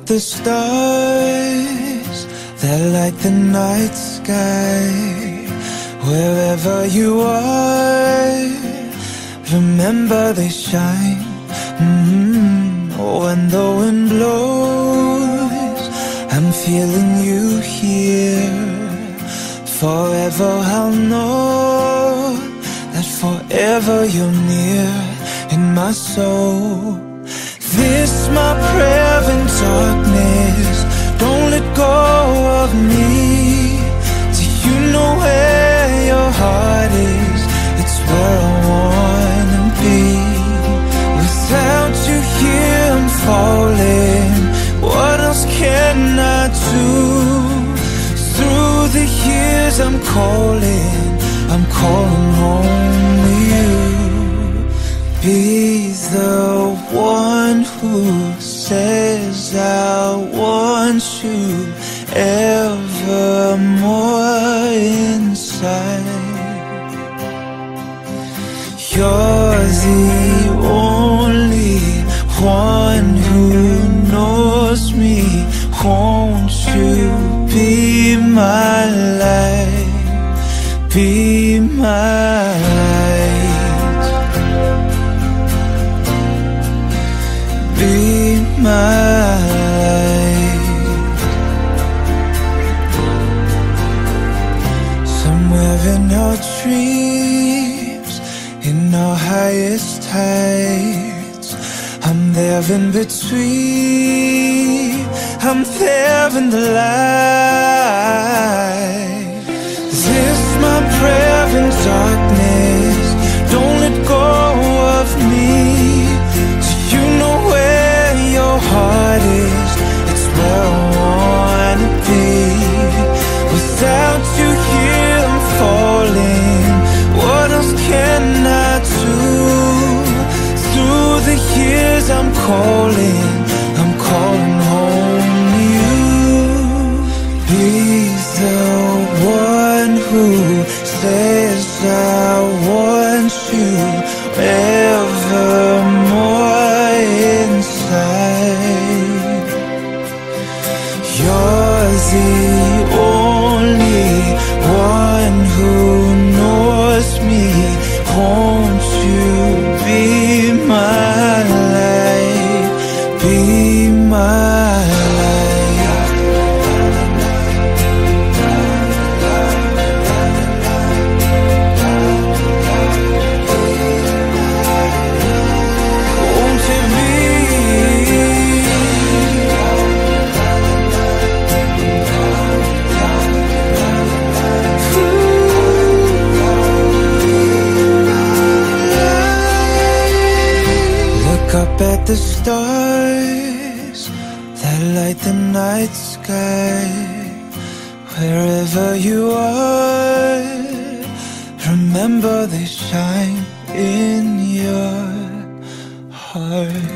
at the stars that light the night sky. Wherever you are, remember they shine. When the wind blows, I'm feeling you here. Forever I'll know that forever you're near in my soul. This my prayer in darkness, don't let go of me. Do you know where your heart is? It's where I wanna be. Without you here I'm falling, what else can I do? Through the years I'm calling home to you. Be the one who says I want you evermore inside. You're the only one who knows me. Won't you be my light? Be my light. Be my light. Somewhere in our dreams, in our highest heights, I'm there in between, I'm there in the light. This my prayer in darkness, don't let go of me. Do you know where your heart is? It's where I wanna be. Without you here I'm falling, what else can I do? Through the years I'm calling home to you. Be the one who says I want you evermore inside. You're the only one who knows me. Won't you be my light? Be my light. Won't you be? Look up at the stars that light the night sky. Wherever you are, remember they shine in your heart.